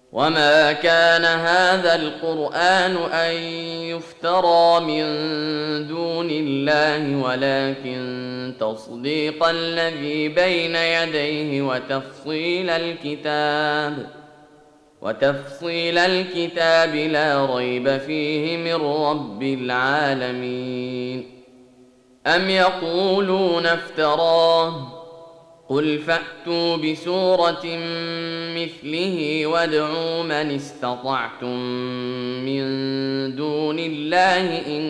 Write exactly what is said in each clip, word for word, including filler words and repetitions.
وما كان هذا القرآن أن يفترى من دون الله ولكن تصديق الذي بين يديه وتفصيل الكتاب وتفصيل الكتاب لا ريب فيه من رب العالمين. أم يقولون افتراه قل فأتوا بسورة مثله وادعوا من استطعتم من دون الله إن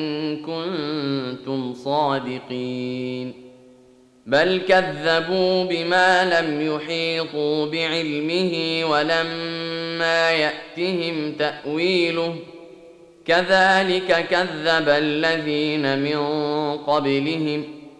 كنتم صادقين. بل كذبوا بما لم يحيطوا بعلمه ولما يأتهم تأويله كذلك كذب الذين من قبلهم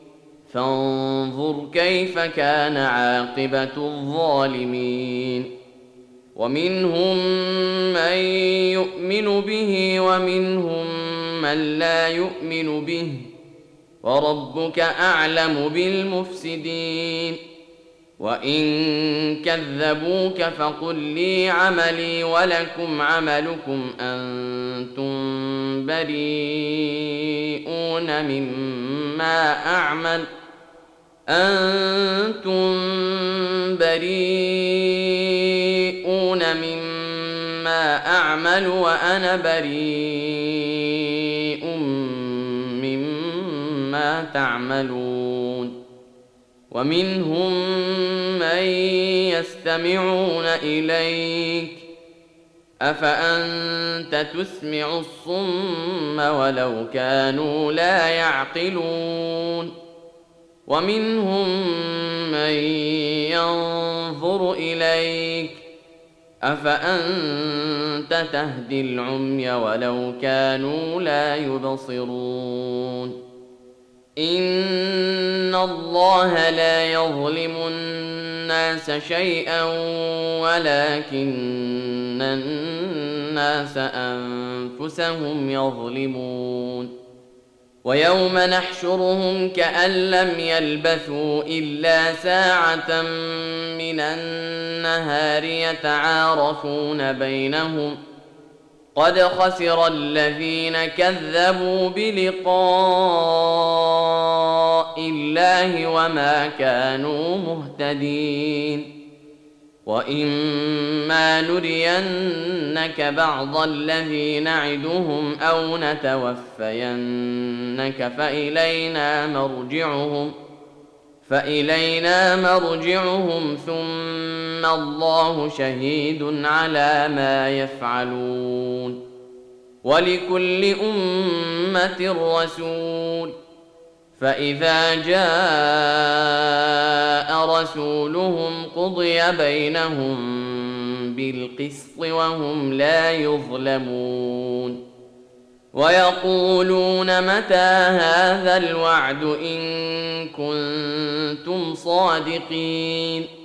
فانظر كيف كان عاقبة الظالمين. ومنهم من يؤمن به ومنهم من لا يؤمن به وربك أعلم بالمفسدين. وإن كذبوك فقل لي عملي ولكم عملكم أنتم بريئون مما أعمل أنتم بريئون مما أعمل وأنا بريء مما تعملون. ومنهم من يستمعون إليك أفأنت تسمع الصم ولو كانوا لا يعقلون. ومنهم من ينظر إليك أفأنت تهدي العمي ولو كانوا لا يبصرون. إن الله لا يظلم الناس شيئا ولكن الناس أنفسهم يظلمون. ويوم نحشرهم كأن لم يلبثوا إلا ساعة من النهار يتعارفون بينهم قد خسر الذين كذبوا بلقاء الله وما كانوا مهتدين. وإما نرينك بعض الذي نعدهم أو نتوفينك فإلينا مرجعهم فإلينا مرجعهم ثم الله شهيد على ما يفعلون. ولكل أمة رسول فإذا جاء رسولهم قضي بينهم بالقسط وهم لا يظلمون. ويقولون متى هذا الوعد إن كنتم صادقين